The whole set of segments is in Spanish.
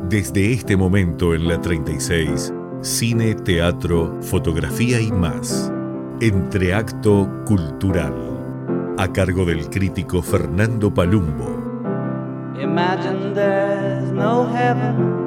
Desde este momento en la 36, cine, teatro, fotografía y más. Entreacto Cultural. A cargo del crítico Fernando Palumbo. Imagine there's no heaven.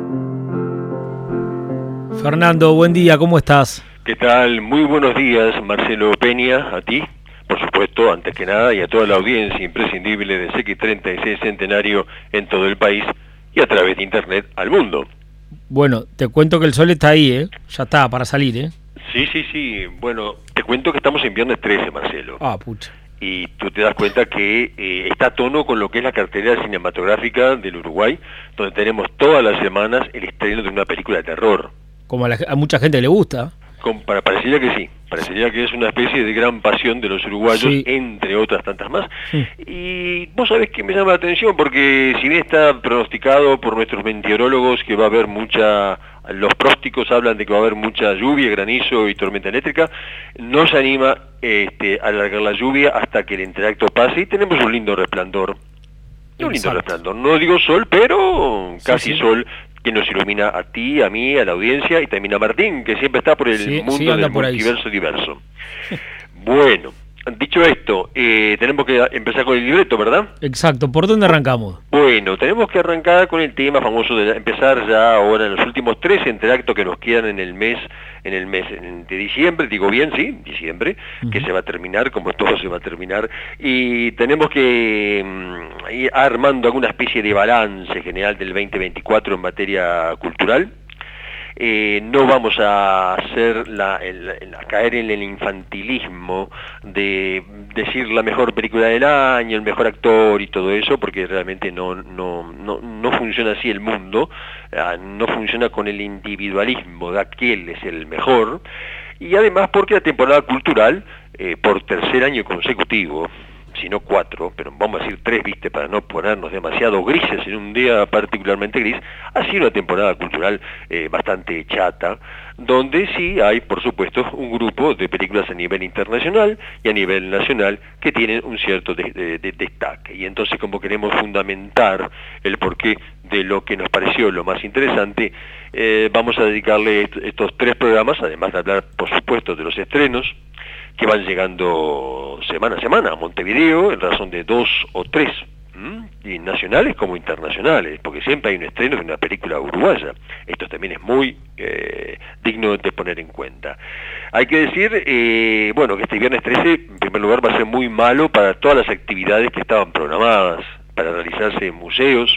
Fernando, buen día, ¿cómo estás? ¿Qué tal? Muy buenos días, Marcelo Peña, a ti, por supuesto, antes que nada, y a toda la audiencia imprescindible de CX36 Centenario en todo el país y a través de internet al mundo. Bueno, te cuento que el sol está ahí, ¿eh? Ya está, para salir, ¿eh? Sí. Bueno, te cuento que estamos en viernes 13, Marcelo. Ah, pucha. Y tú te das cuenta que está a tono con lo que es la cartelera cinematográfica del Uruguay, donde tenemos todas las semanas el estreno de una película de terror. Como a mucha gente le gusta. Parecería que sí, parecería que es una especie de gran pasión de los uruguayos, sí, entre otras tantas más. Sí. Y vos sabés que me llama la atención porque si bien está pronosticado por nuestros meteorólogos que va a haber los prósticos hablan de que va a haber mucha lluvia, granizo y tormenta eléctrica, no se anima a alargar la lluvia hasta que el Entreacto pase y tenemos un lindo resplandor. Un lindo resplandor, no digo sol, pero casi sí. Sol, que nos ilumina a ti, a mí, a la audiencia y también a Martín, que siempre está por el mundo del multiverso diverso. Bueno, dicho esto, tenemos que empezar con el libreto, ¿verdad? Exacto, ¿por dónde arrancamos? Bueno, tenemos que arrancar con el tema famoso de empezar ya ahora en los últimos 3 entreactos que nos quedan en el mes de diciembre, digo bien, sí, diciembre, que se va a terminar, como todo se va a terminar, y tenemos que ir armando alguna especie de balance general del 2024 en materia cultural. No vamos a hacer a caer en el infantilismo de decir la mejor película del año, el mejor actor y todo eso, porque realmente no funciona así el mundo, no funciona con el individualismo de aquel es el mejor, y además porque la temporada cultural, por tercer año consecutivo, sino 4, pero vamos a decir 3, ¿viste? Para no ponernos demasiado grises en un día particularmente gris, ha sido una temporada cultural bastante chata, donde sí hay, por supuesto, un grupo de películas a nivel internacional y a nivel nacional que tienen un cierto destaque. Y entonces, como queremos fundamentar el porqué de lo que nos pareció lo más interesante, vamos a dedicarle estos 3 programas, además de hablar, por supuesto, de los estrenos, que van llegando semana a semana a Montevideo, en razón de 2 o 3, y nacionales como internacionales, porque siempre hay un estreno de una película uruguaya. Esto también es muy digno de poner en cuenta. Hay que decir, que este viernes 13, en primer lugar, va a ser muy malo para todas las actividades que estaban programadas para realizarse en museos,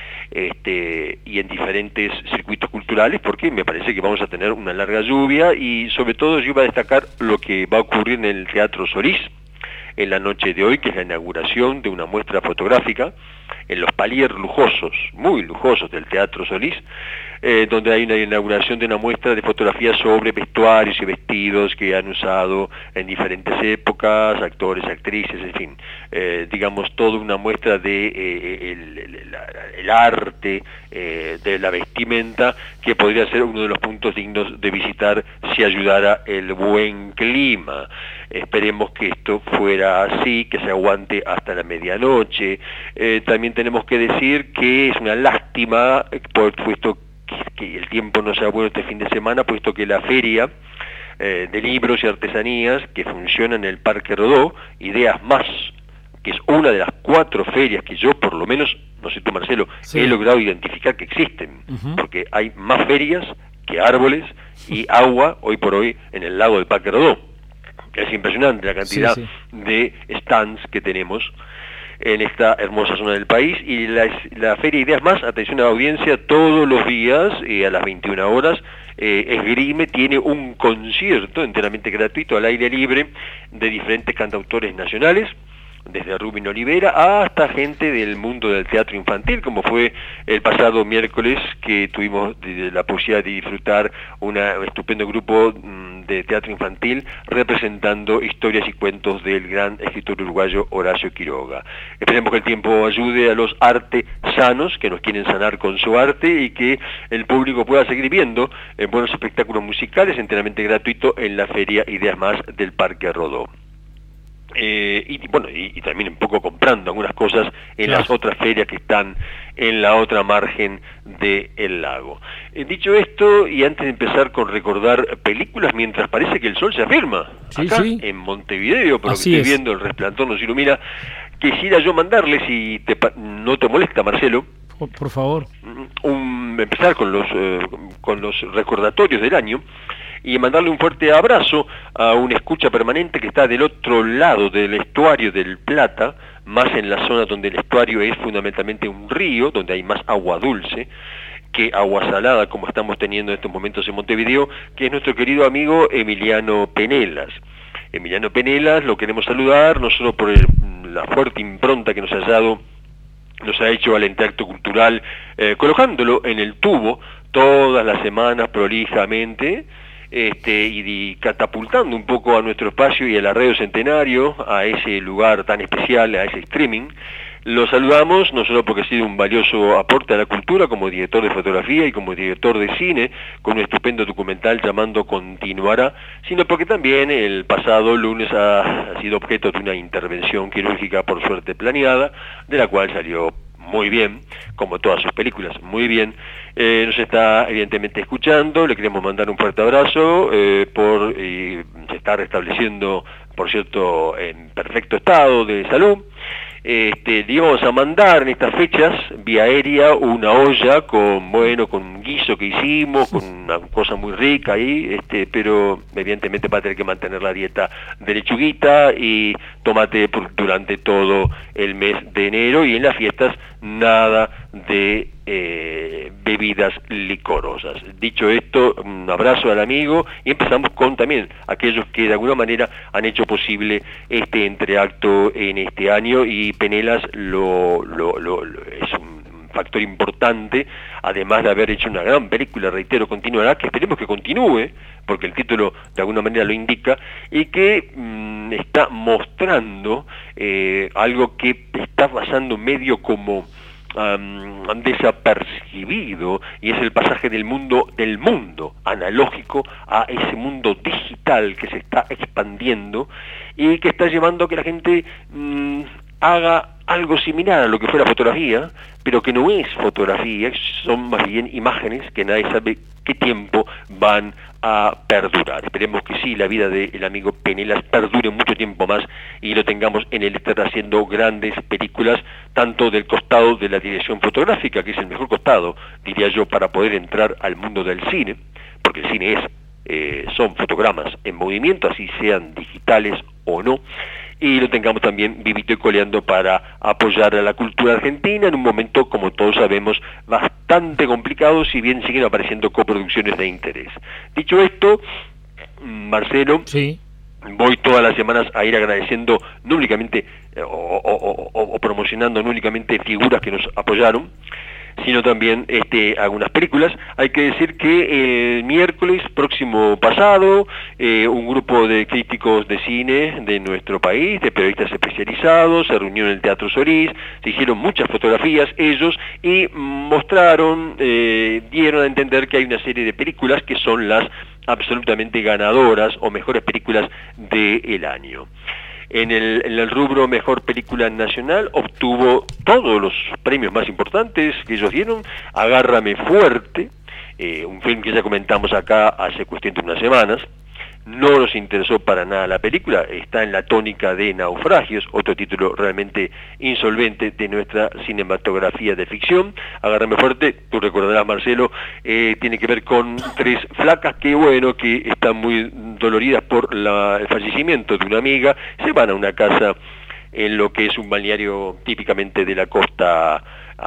y en diferentes circuitos culturales, porque me parece que vamos a tener una larga lluvia y sobre todo yo iba a destacar lo que va a ocurrir en el Teatro Solís en la noche de hoy, que es la inauguración de una muestra fotográfica en los paliers lujosos, muy lujosos del Teatro Solís, donde hay una inauguración de una muestra de fotografías sobre vestuarios y vestidos que han usado en diferentes épocas, actores, actrices, en fin, digamos, toda una muestra de el arte de la vestimenta, que podría ser uno de los puntos dignos de visitar si ayudara el buen clima. Esperemos que esto fuera así, que se aguante hasta la medianoche. También tenemos que decir que es una lástima, puesto que el tiempo no sea bueno este fin de semana, puesto que la feria de libros y artesanías que funciona en el Parque Rodó, Ideas Más, que es una de las 4 ferias que yo por lo menos, no sé tú Marcelo, he logrado identificar que existen, porque hay más ferias que árboles y agua hoy por hoy en el lago del Parque Rodó. Es impresionante la cantidad de stands que tenemos en esta hermosa zona del país, y la Feria Ideas Más, atención a la audiencia, todos los días a las 21 horas, Esgrime tiene un concierto enteramente gratuito al aire libre de diferentes cantautores nacionales, desde Rubén Olivera hasta gente del mundo del teatro infantil, como fue el pasado miércoles, que tuvimos la posibilidad de disfrutar un estupendo grupo de teatro infantil representando historias y cuentos del gran escritor uruguayo Horacio Quiroga. Esperemos que el tiempo ayude a los artesanos que nos quieren sanar con su arte y que el público pueda seguir viendo buenos espectáculos musicales enteramente gratuitos en la Feria Ideas Más del Parque Rodó. y bueno, y también un poco comprando algunas cosas en las otras ferias que están en la otra margen del lago. Dicho esto, y antes de empezar con recordar películas, mientras parece que el sol se afirma, acá en Montevideo, por lo que estoy viendo, el resplandor nos ilumina, quisiera yo mandarle, si no te molesta, Marcelo, por favor, empezar con los recordatorios del año, y mandarle un fuerte abrazo a un escucha permanente que está del otro lado del estuario del Plata, más en la zona donde el estuario es fundamentalmente un río, donde hay más agua dulce que agua salada, como estamos teniendo en estos momentos en Montevideo, que es nuestro querido amigo Emiliano Penelas. Emiliano Penelas lo queremos saludar, no solo por la fuerte impronta que nos ha hecho al Enteacto Cultural, colocándolo en el tubo todas las semanas prolijamente, y catapultando un poco a nuestro espacio y a la Radio Centenario, a ese lugar tan especial, a ese streaming. Lo saludamos no solo porque ha sido un valioso aporte a la cultura como director de fotografía y como director de cine, con un estupendo documental llamado Continuará, sino porque también el pasado lunes ha sido objeto de una intervención quirúrgica por suerte planeada, de la cual salió muy bien, como todas sus películas, muy bien. Nos está evidentemente escuchando, le queremos mandar un fuerte abrazo, se está restableciendo, por cierto, en perfecto estado de salud. Le íbamos a mandar en estas fechas vía aérea una olla con un guiso que hicimos, con una cosa muy rica ahí, pero evidentemente va a tener que mantener la dieta de lechuguita y tomate durante todo el mes de enero, y en las fiestas nada de bebidas licorosas. Dicho esto, un abrazo al amigo, y empezamos con también aquellos que de alguna manera han hecho posible este entreacto en este año, y Penelas es un factor importante, además de haber hecho una gran película, reitero, Continuará, que esperemos que continúe, porque el título de alguna manera lo indica, y que está mostrando algo que está pasando medio como desapercibido, y es el pasaje del mundo analógico a ese mundo digital que se está expandiendo y que está llevando a que la gente haga algo similar a lo que fue la fotografía, pero que no es fotografía, son más bien imágenes que nadie sabe qué tiempo van a perdurar. Esperemos que sí, la vida del amigo Penelas perdure mucho tiempo más y lo tengamos en el estar haciendo grandes películas, tanto del costado de la dirección fotográfica, que es el mejor costado, diría yo, para poder entrar al mundo del cine, porque el cine son fotogramas en movimiento, así sean digitales o no, y lo tengamos también vivito y coleando para apoyar a la cultura argentina en un momento, como todos sabemos, bastante complicado, si bien siguen apareciendo coproducciones de interés. Dicho esto, Marcelo, sí, voy todas las semanas a ir agradeciendo no únicamente o promocionando no únicamente figuras que nos apoyaron, sino también algunas películas. Hay que decir que el miércoles próximo pasado, un grupo de críticos de cine de nuestro país, de periodistas especializados, se reunió en el Teatro Solís, se hicieron muchas fotografías ellos y mostraron, dieron a entender que hay una serie de películas que son las absolutamente ganadoras o mejores películas del año. En el rubro Mejor Película Nacional obtuvo todos los premios más importantes que ellos dieron. Agárrame Fuerte, un film que ya comentamos acá hace cuestión de unas semanas. No nos interesó para nada la película, está en la tónica de Naufragios, otro título realmente insolvente de nuestra cinematografía de ficción. Agárrame Fuerte, tú recordarás, Marcelo, tiene que ver con tres flacas que están muy doloridas por el fallecimiento de una amiga, se van a una casa en lo que es un balneario típicamente de la costa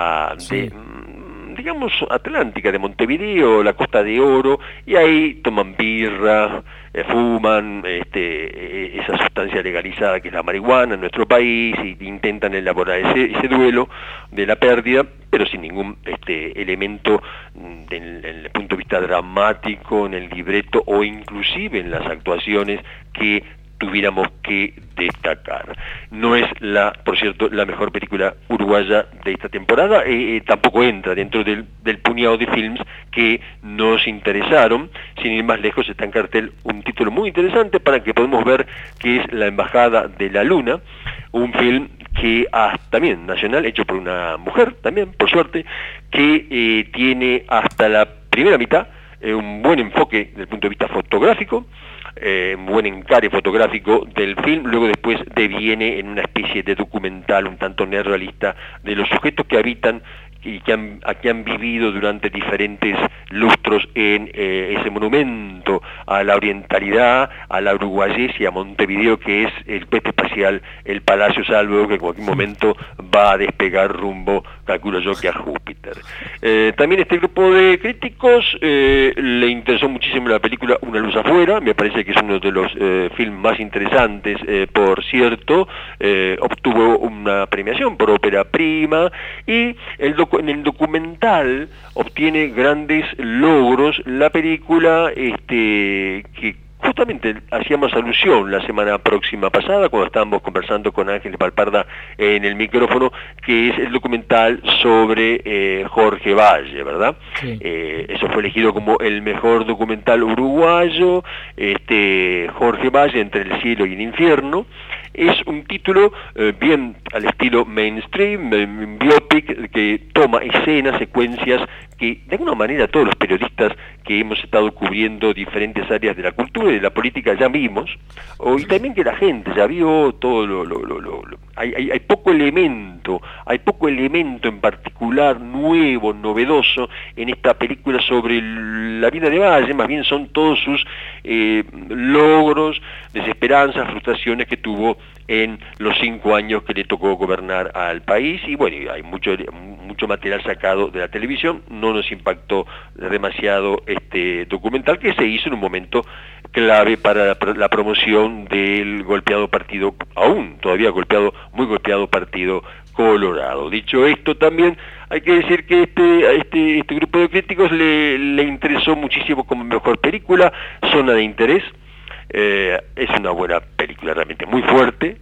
digamos atlántica de Montevideo, la Costa de Oro, y ahí toman birra, fuman esa sustancia legalizada que es la marihuana en nuestro país, y intentan elaborar ese duelo de la pérdida, pero sin ningún elemento desde el punto de vista dramático, en el libreto o inclusive en las actuaciones que tuviéramos que destacar. No es, por cierto, la mejor película uruguaya de esta temporada, tampoco entra dentro del puñado de films que nos interesaron. Sin ir más lejos, está en cartel un título muy interesante para que podamos ver, que es La Embajada de la Luna, un film que también nacional, hecho por una mujer, también, por suerte, que tiene hasta la primera mitad un buen enfoque desde el punto de vista fotográfico, un buen encare fotográfico del film, luego después deviene en una especie de documental un tanto neorrealista de los sujetos que habitan y que han vivido durante diferentes lustros en ese monumento a la orientalidad, a la uruguayés y a Montevideo, que es el puente espacial, el Palacio Salvo, que en cualquier momento va a despegar rumbo, calculo yo, que a Júpiter. También este grupo de críticos le interesó muchísimo la película Una luz afuera, me parece que es uno de los films más interesantes, por cierto, obtuvo una premiación por ópera prima, y en el documental obtiene grandes logros. La película que justamente hacíamos alusión la semana próxima pasada cuando estábamos conversando con Ángeles Palparda en el micrófono, que es el documental sobre Jorge Valle, ¿verdad? Sí. Eso fue elegido como el mejor documental uruguayo, Jorge Valle, Entre el cielo y el infierno. Es un título bien al estilo mainstream, biopic, que toma escenas, secuencias que de alguna manera todos los periodistas que hemos estado cubriendo diferentes áreas de la cultura y de la política ya vimos, y también que la gente ya vio todo hay poco elemento en particular nuevo, novedoso en esta película sobre la vida de Valle. Más bien son todos sus logros, desesperanzas, frustraciones que tuvo en los 5 años que le tocó gobernar al país. Y bueno, hay mucho material sacado de la televisión. No nos impactó demasiado este documental, que se hizo en un momento clave para la promoción del golpeado partido, aún todavía muy golpeado Partido Colorado. Dicho esto, también hay que decir que este grupo de críticos le interesó muchísimo como mejor película Zona de Interés. Es una buena película, realmente muy fuerte,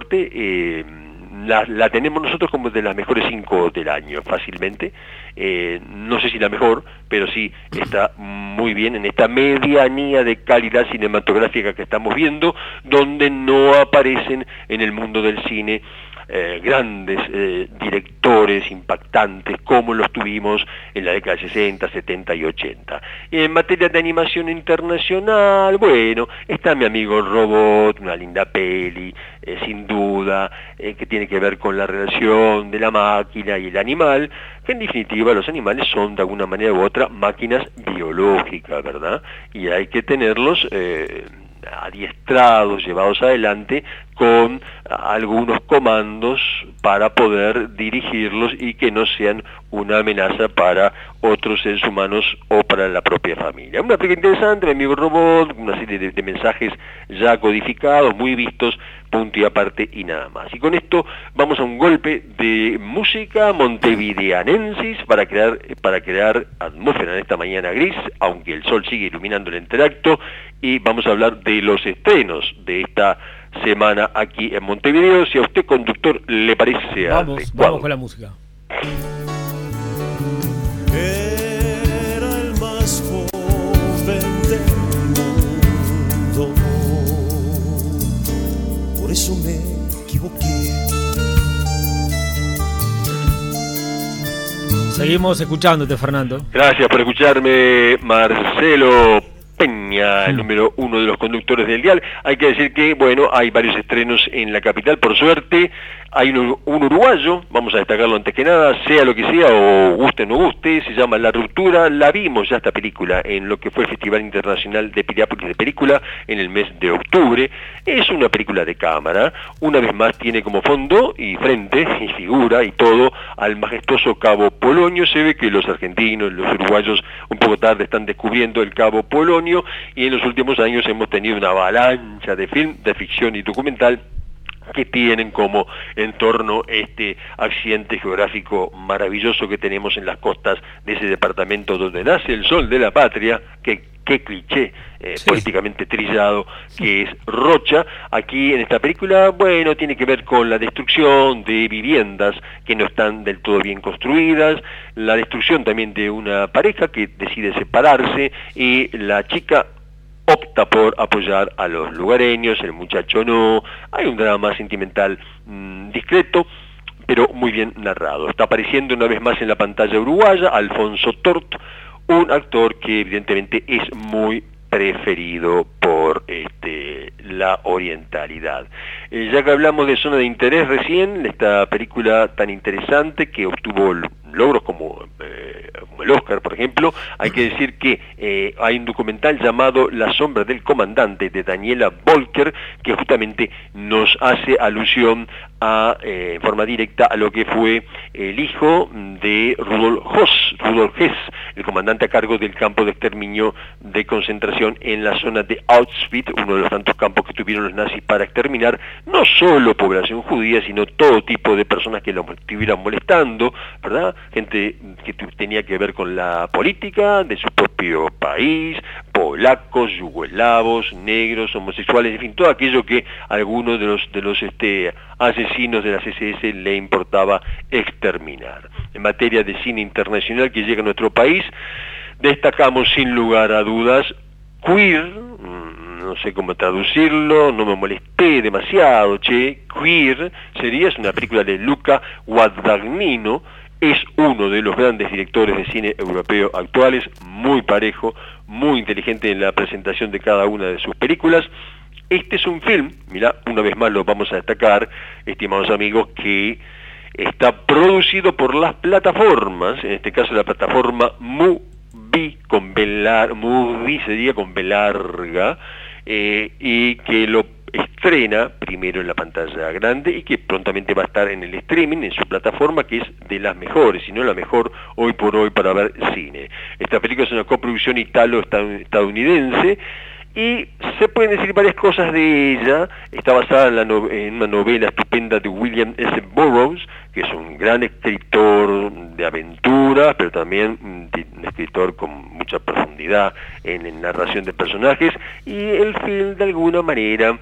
la tenemos nosotros como de las mejores 5 del año, fácilmente. No sé si la mejor, pero sí está muy bien en esta medianía de calidad cinematográfica que estamos viendo, donde no aparecen en el mundo del cine grandes directores impactantes como los tuvimos en la década de 60, 70 y 80. En materia de animación internacional, bueno, está Mi amigo Robot, una linda peli, sin duda, que tiene que ver con la relación de la máquina y el animal, que en definitiva los animales son de alguna manera u otra máquinas biológicas, ¿verdad? Y hay que tenerlos adiestrados, llevados adelante con algunos comandos para poder dirigirlos y que no sean una amenaza para otros seres humanos o para la propia familia. Una película interesante, Mi amigo Robot, una serie de mensajes ya codificados, muy vistos, punto y aparte y nada más. Y con esto vamos a un golpe de música montevideanensis para crear atmósfera en esta mañana gris, aunque el sol sigue iluminando el interacto, y vamos a hablar de los estrenos de esta semana aquí en Montevideo. Si a usted, conductor, le parece vamos con la música. Era el más joven del mundo, por eso me equivoqué. Seguimos escuchándote, Fernando. Gracias por escucharme, Marcelo Peña, el número 1 de los conductores del dial. Hay que decir que, bueno, hay varios estrenos en la capital, por suerte. Hay un uruguayo, vamos a destacarlo antes que nada, sea lo que sea, o guste o no guste, se llama La Ruptura. La vimos ya esta película en lo que fue el Festival Internacional de Piriápolis de Película en el mes de octubre. Es una película de cámara, una vez más tiene como fondo y frente y figura y todo al majestuoso Cabo Polonio. Se ve que los argentinos, los uruguayos un poco tarde están descubriendo el Cabo Polonio, y en los últimos años hemos tenido una avalancha de film, de ficción y documental que tienen como entorno este accidente geográfico maravilloso que tenemos en las costas de ese departamento donde nace el sol de la patria, que qué cliché políticamente trillado que es Rocha. Aquí en esta película, bueno, tiene que ver con la destrucción de viviendas que no están del todo bien construidas, la destrucción también de una pareja que decide separarse y la chica opta por apoyar a los lugareños, el muchacho no. Hay un drama sentimental discreto, pero muy bien narrado. Está apareciendo una vez más en la pantalla uruguaya Alfonso Tort, un actor que evidentemente es muy preferido por la orientalidad. Ya que hablamos de zona de interés recién, esta película tan interesante que obtuvo logros como el Oscar, por ejemplo, hay que decir que hay un documental llamado La sombra del comandante, de Daniela Volker, que justamente nos hace alusión en forma directa a lo que fue el hijo de Rudolf Hess, el comandante a cargo del campo de exterminio de concentración en la zona de Auschwitz, uno de los tantos campos que tuvieron los nazis para exterminar no solo población judía, sino todo tipo de personas que lo estuvieran molestando, ¿verdad? Gente que tenía que ver con la política de su propio país, polacos, yugoslavos, negros, homosexuales, en fin, todo aquello que a algunos de los asesinos de las SS le importaba exterminar. En materia de cine internacional que llega a nuestro país, destacamos sin lugar a dudas Queer, no sé cómo traducirlo, no me molesté demasiado, Queer es una película de Luca Guadagnino, es uno de los grandes directores de cine europeo actuales, muy parejo, muy inteligente en la presentación de cada una de sus películas. Este es un film, mirá, una vez más lo vamos a destacar, estimados amigos, que está producido por las plataformas, en este caso la plataforma Mubi, Mubi sería con B larga, y que lo estrena primero en la pantalla grande y que prontamente va a estar en el streaming, en su plataforma, que es de las mejores, si no la mejor hoy por hoy para ver cine. Esta película es una coproducción italo-estadounidense y se pueden decir varias cosas de ella. Está basada en una novela estupenda de William S. Burroughs, que es un gran escritor de aventuras, pero también un escritor con mucha profundidad en narración de personajes, y el film de alguna manera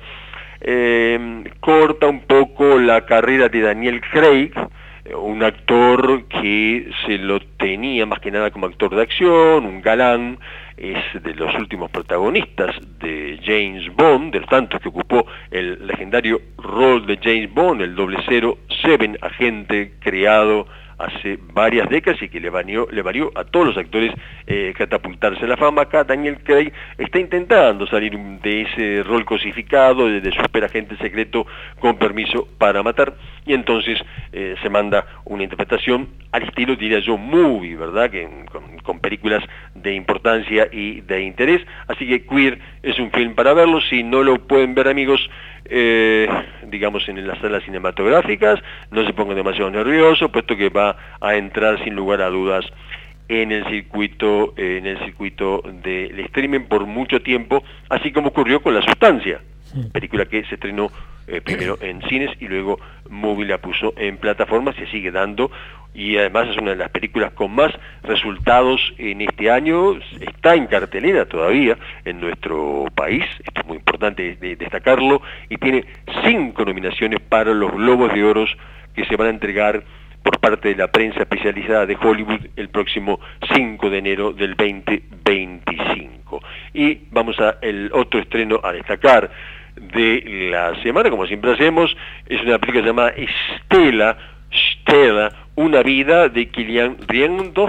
corta un poco la carrera de Daniel Craig, un actor que se lo tenía más que nada como actor de acción, un galán, es de los últimos protagonistas de James Bond, de los tantos que ocupó el legendario rol de James Bond, el 007, agente creado hace varias décadas y que le valió a todos los actores catapultarse a la fama. Acá Daniel Craig está intentando salir de ese rol cosificado de superagente secreto con permiso para matar, y entonces se manda una interpretación al estilo, diría yo, movie, ¿verdad? Con películas de importancia y de interés. Así que Queer es un film para verlo. Si no lo pueden ver, amigos, digamos en las salas cinematográficas, no se pongan demasiado nerviosos, puesto que va a entrar sin lugar a dudas en el circuito del streaming por mucho tiempo, así como ocurrió con La Sustancia, película que se estrenó primero en cines y luego Movie la puso en plataformas, se sigue dando, y además es una de las películas con más resultados en este año. Está en cartelera todavía en nuestro país, esto es muy importante destacarlo, y tiene 5 nominaciones para los Globos de Oro que se van a entregar por parte de la prensa especializada de Hollywood el próximo 5 de enero del 2025. Y vamos a el otro estreno a destacar de la semana, como siempre hacemos, es una película llamada Stella, una vida, de Kilian Riendoff.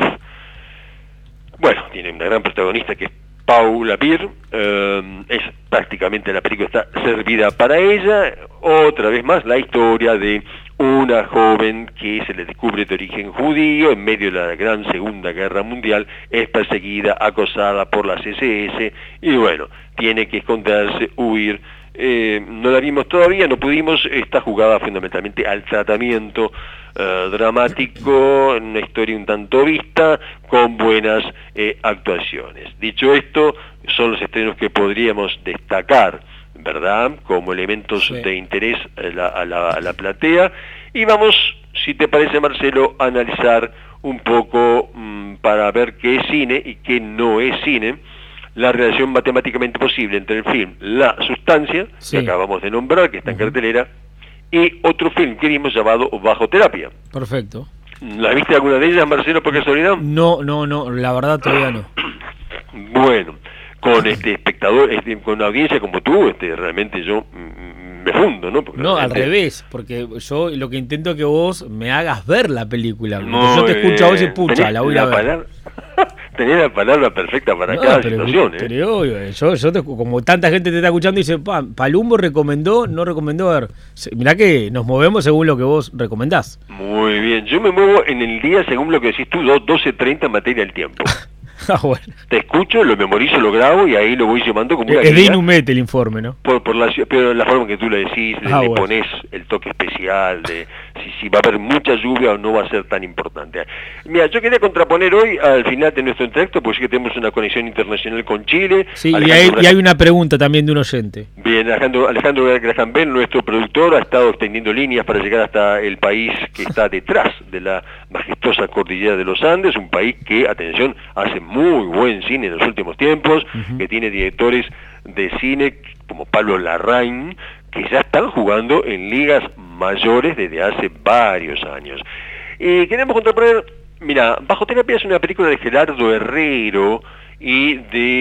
Bueno, tiene una gran protagonista que es Paula Beer, es prácticamente la película está servida para ella. Otra vez más la historia de una joven que se le descubre de origen judío en medio de la gran Segunda Guerra Mundial, es perseguida, acosada por las SS y bueno, tiene que esconderse, huir. No la vimos todavía, no pudimos, está jugada fundamentalmente al tratamiento dramático, una historia un tanto vista, con buenas actuaciones. Dicho esto, son los estrenos que podríamos destacar, ¿verdad?, como elementos de interés a la platea. Y vamos, si te parece, Marcelo, a analizar un poco para ver qué es cine y qué no es cine. la relación matemáticamente posible entre el film La Sustancia, Sí. que acabamos de nombrar, que está en cartelera, y otro film que vimos llamado Bajo Terapia. Perfecto. ¿La viste alguna de ellas, Marcelo, por casualidad? No, la verdad todavía no. Bueno, con espectador, con una audiencia como tú, realmente yo me fundo, ¿no? Porque No, al realmente- revés, porque yo lo que intento es que vos me hagas ver la película. Muy Yo te escucho a vos y bien. pucha, Tenés la voy a ir a ver. palabra- tenés la palabra perfecta para No, cada pero, situación, ¿eh? pero obvio, como tanta gente te está escuchando y dice, Palumbo recomendó, no recomendó, a ver, mirá que nos movemos según lo que vos recomendás. Muy bien, yo me muevo en el día según lo que decís tú, 12:30 en materia del tiempo. Ah, bueno. Te escucho, lo memorizo, lo grabo y ahí lo voy llevando como una Es de guía. Inumete el informe, ¿no? Pero la forma que tú le decís, le Bueno. pones el toque especial de si va a haber mucha lluvia o no va a ser tan importante. Mira, yo quería contraponer hoy al final de nuestro entreacto, porque sí que tenemos una conexión internacional con Chile. Sí, Alejandro y hay una pregunta también de un oyente. Bien, Alejandro Graham Bell, nuestro productor, ha estado extendiendo líneas para llegar hasta el país que está detrás de la majestuosa cordillera de los Andes, un país que, atención, hace muy buen cine en los últimos tiempos, que tiene directores de cine como Pablo Larraín, que ya están jugando en ligas mayores desde hace varios años. Y queremos contraponer, mira, Bajo Terapia es una película de Gerardo Herrero y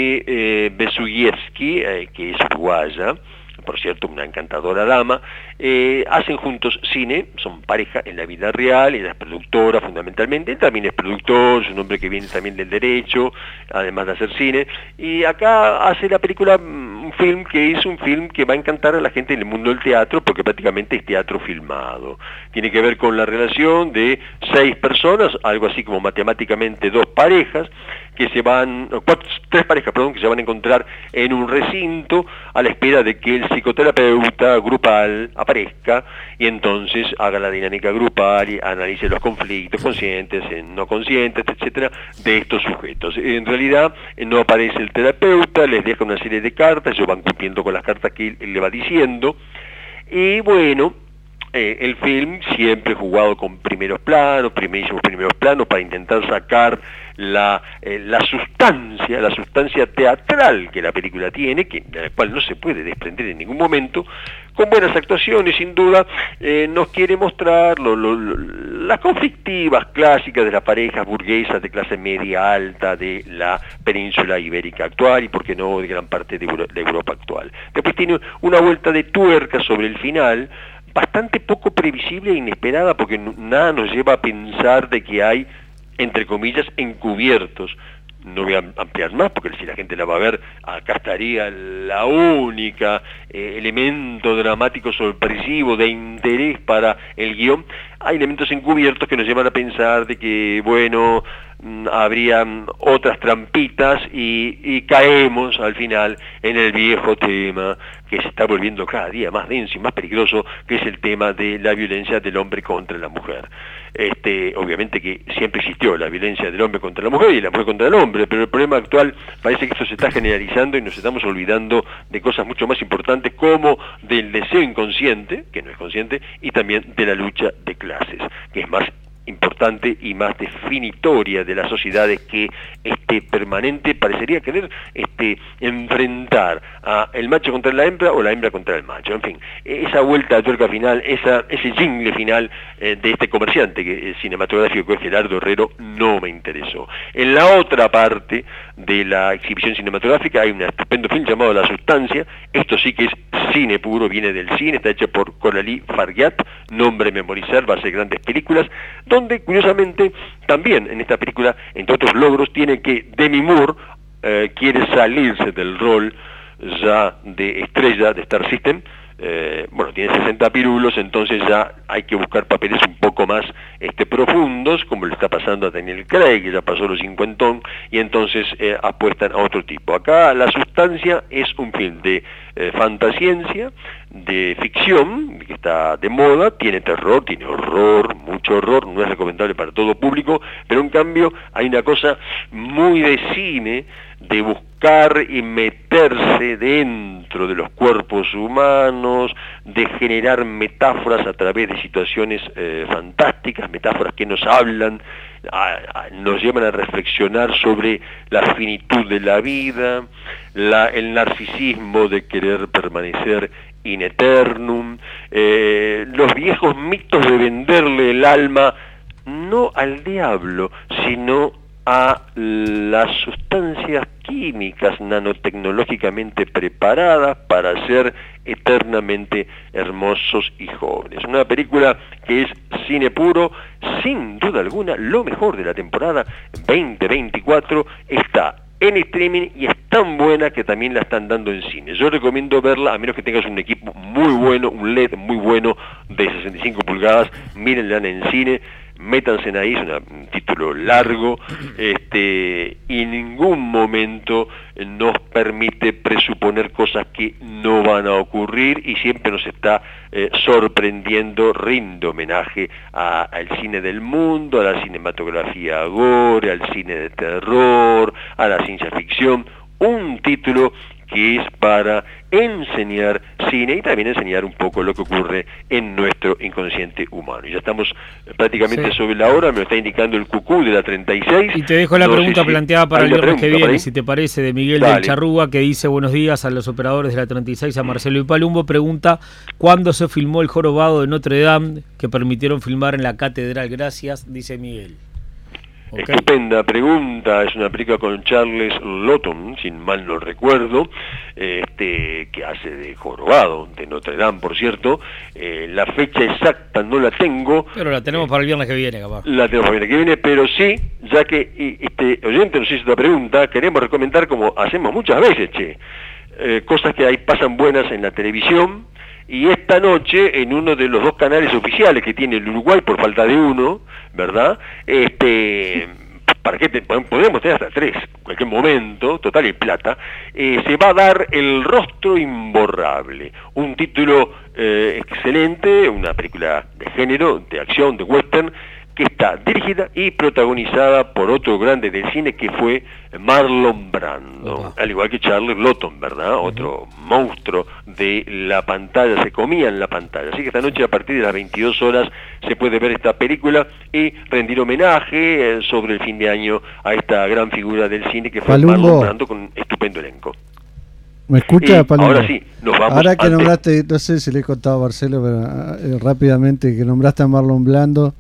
de Besugievsky, que es uruguaya, por cierto, una encantadora dama. Hacen juntos cine, son pareja en la vida real, ella es productora fundamentalmente, él también es productor, es un hombre que viene también del derecho, además de hacer cine, y acá hace la película, un film que es un film que va a encantar a la gente en el mundo del teatro, porque prácticamente es teatro filmado. Tiene que ver con la relación de 6 personas, algo así como matemáticamente 2 parejas, que se van, 3 parejas, perdón, que se van a encontrar en un recinto a la espera de que el psicoterapeuta grupal aparezca y entonces haga la dinámica grupal y analice los conflictos conscientes, no conscientes, etcétera, de estos sujetos. En realidad no aparece el terapeuta, les deja una serie de cartas, ellos van cumpliendo con las cartas que él le va diciendo, y bueno, el film siempre jugado con primerísimos primeros planos para intentar sacar la sustancia teatral que la película tiene, de la cual no se puede desprender en ningún momento, con buenas actuaciones sin duda. Nos quiere mostrar las conflictivas clásicas de las parejas burguesas de clase media alta de la península ibérica actual y por qué no de gran parte de Europa actual. Después tiene una vuelta de tuerca sobre el final, bastante poco previsible e inesperada, porque nada nos lleva a pensar de que hay, entre comillas, encubiertos. No voy a ampliar más, porque si la gente la va a ver, acá estaría la única elemento dramático sorpresivo de interés para el guión. Hay elementos encubiertos que nos llevan a pensar de que, bueno, habrían otras trampitas y caemos al final en el viejo tema que se está volviendo cada día más denso y más peligroso, que es el tema de la violencia del hombre contra la mujer. Obviamente que siempre existió la violencia del hombre contra la mujer y la mujer contra el hombre, pero el problema actual parece que esto se está generalizando y nos estamos olvidando de cosas mucho más importantes, como del deseo inconsciente, que no es consciente, y también de la lucha de clases, que es más importante y más definitoria de las sociedades, que permanente parecería querer enfrentar a el macho contra la hembra o la hembra contra el macho. En fin, esa vuelta a tuerca final, ese jingle final de este comerciante cinematográfico que es Gerardo Herrero, no me interesó. En la otra parte de la exhibición cinematográfica hay un estupendo film llamado La Sustancia. Esto sí que es cine puro, viene del cine, está hecho por Coralie Fargiat, nombre memorizar, va a ser grandes películas, donde curiosamente también en esta película, entre otros logros, tiene que Demi Moore quiere salirse del rol ya de estrella de Star System. Tiene 60 pirulos, entonces ya hay que buscar papeles un poco más profundos, como le está pasando a Daniel Craig, que ya pasó los 50, y entonces apuestan a otro tipo. Acá La Sustancia es un film de fantasciencia, de ficción, que está de moda, tiene terror, tiene horror, mucho horror, no es recomendable para todo público, pero en cambio hay una cosa muy de cine, de buscar y meterse dentro de los cuerpos humanos, de generar metáforas a través de situaciones fantásticas, metáforas que nos hablan nos llevan a reflexionar sobre la finitud de la vida, el narcisismo de querer permanecer in eternum, los viejos mitos de venderle el alma no al diablo, sino a las sustancias químicas nanotecnológicamente preparadas para ser eternamente hermosos y jóvenes. Una película que es cine puro, sin duda alguna, lo mejor de la temporada 2024, está en streaming y es tan buena que también la están dando en cine. Yo recomiendo verla, a menos que tengas un equipo muy bueno, un LED muy bueno de 65 pulgadas, mírenla en cine, métanse en ahí, es un título largo, y en ningún momento nos permite presuponer cosas que no van a ocurrir y siempre nos está sorprendiendo, rinde homenaje al cine del mundo, a la cinematografía gore, al cine de terror, a la ciencia ficción, un título que es para enseñar cine y también enseñar un poco lo que ocurre en nuestro inconsciente humano. Y ya estamos prácticamente sobre la hora, me lo está indicando el cucú de la 36. Y te dejo la pregunta planteada para el viernes que viene, si te parece, de Miguel del Charrúa, que dice: buenos días a los operadores de la 36, a Marcelo y Palumbo. Pregunta: ¿cuándo se filmó El Jorobado de Notre Dame, que permitieron filmar en la Catedral? Gracias, dice Miguel. Okay. Estupenda pregunta, es una película con Charles Lawton, sin mal no recuerdo, que hace de Jorobado de Notre Dame, por cierto. La fecha exacta no la tengo. Pero la tenemos para el viernes que viene, capaz. La tenemos para el viernes que viene, pero sí, ya que este oyente nos hizo esta pregunta, queremos recomendar, como hacemos muchas veces, cosas que ahí pasan buenas en la televisión. Y esta noche, en uno de los dos canales oficiales que tiene el Uruguay, por falta de uno, ¿verdad? ¿Para qué podemos tener hasta 3? En cualquier momento, total y plata, se va a dar El Rostro Imborrable, un título excelente, una película de género, de acción, de western, que está dirigida y protagonizada por otro grande del cine que fue Marlon Brando, al igual que Charles Lawton, ¿verdad? Otro monstruo de la pantalla, se comía en la pantalla. Así que esta noche a partir de las 22 horas se puede ver esta película y rendir homenaje sobre el fin de año a esta gran figura del cine que fue Marlon Brando, con un estupendo elenco. ¿Me escucha, Palumbo? Ahora sí, nos vamos. Ahora que nombraste, no sé si le he contado a Marcelo, pero rápidamente, que nombraste a Marlon Brando,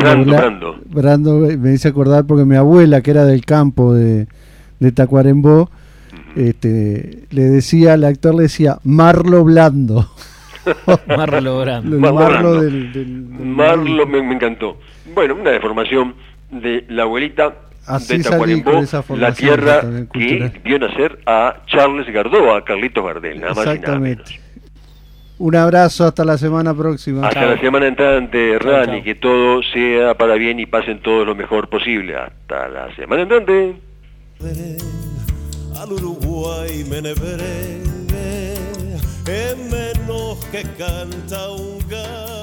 me hice acordar porque mi abuela, que era del campo de Tacuarembó, le decía, al actor le decía Marlo Blando. Marlo Brando. Marlo me encantó. Bueno, una deformación de la abuelita de Tacuarembó, la tierra que vio nacer a Charles Gardó, a Carlitos Gardel, nada más y nada menos. Un abrazo, hasta la semana próxima. Hasta la semana entrante, Rani, que todo sea para bien y pasen todo lo mejor posible. Hasta la semana entrante. Al Uruguay me neveré, en menos que canta un gallo.